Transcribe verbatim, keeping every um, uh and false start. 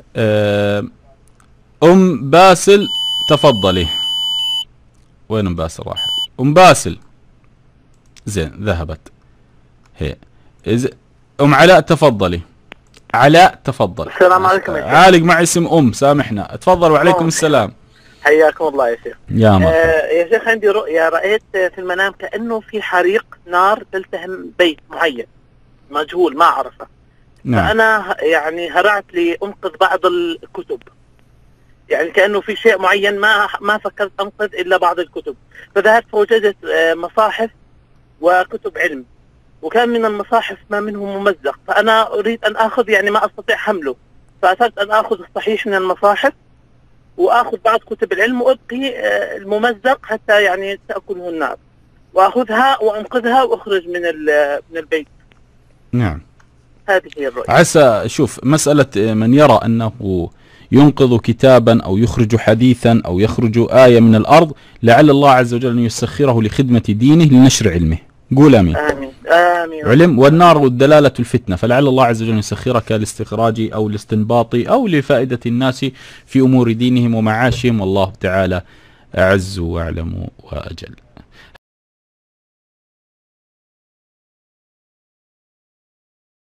آه، أم باسل تفضلي. وين أم باسل راحت؟ أم باسل زين ذهبت هي. إز... أم علاء تفضلي. علاء تفضل. السلام عليكم يا شيخ. عالق مع اسم أم، سامحنا. تفضل. وعليكم السلام. حياكم الله يا شيخ. يا مرحبا. آه يا شيخ عندي رؤيا، رأيت في المنام كأنه في حريق نار تلتهم بيت معين مجهول ما أعرفه. نعم. فأنا يعني هرعت لأنقذ بعض الكتب، يعني كأنه في شيء معين ما ما فكرت أنقذ إلا بعض الكتب. فذهبت فوجدت آه مصاحف وكتب علم، وكان من المصاحف ما منه ممزق، فأنا أريد أن أخذ يعني ما أستطيع حمله، فأردت أن أخذ الصحيح من المصاحف وأخذ بعض كتب العلم وأبقي الممزق حتى يعني تأكله النار، وأخذها وأنقذها وأخرج من من البيت. نعم. هذه هي الرؤية. عسى. شوف، مسألة من يرى أنه ينقذ كتابا أو يخرج حديثا أو يخرج آية من الأرض، لعل الله عز وجل أن يسخره لخدمة دينه لنشر علمه. قول آمين. آمين آمين. علم والنار والدلالة الفتنة، فلعل الله عز وجل يسخرك لاستخراج أو لاستنباط أو لفائدة الناس في أمور دينهم ومعاشهم، والله تعالى أعز وأعلم وأجل.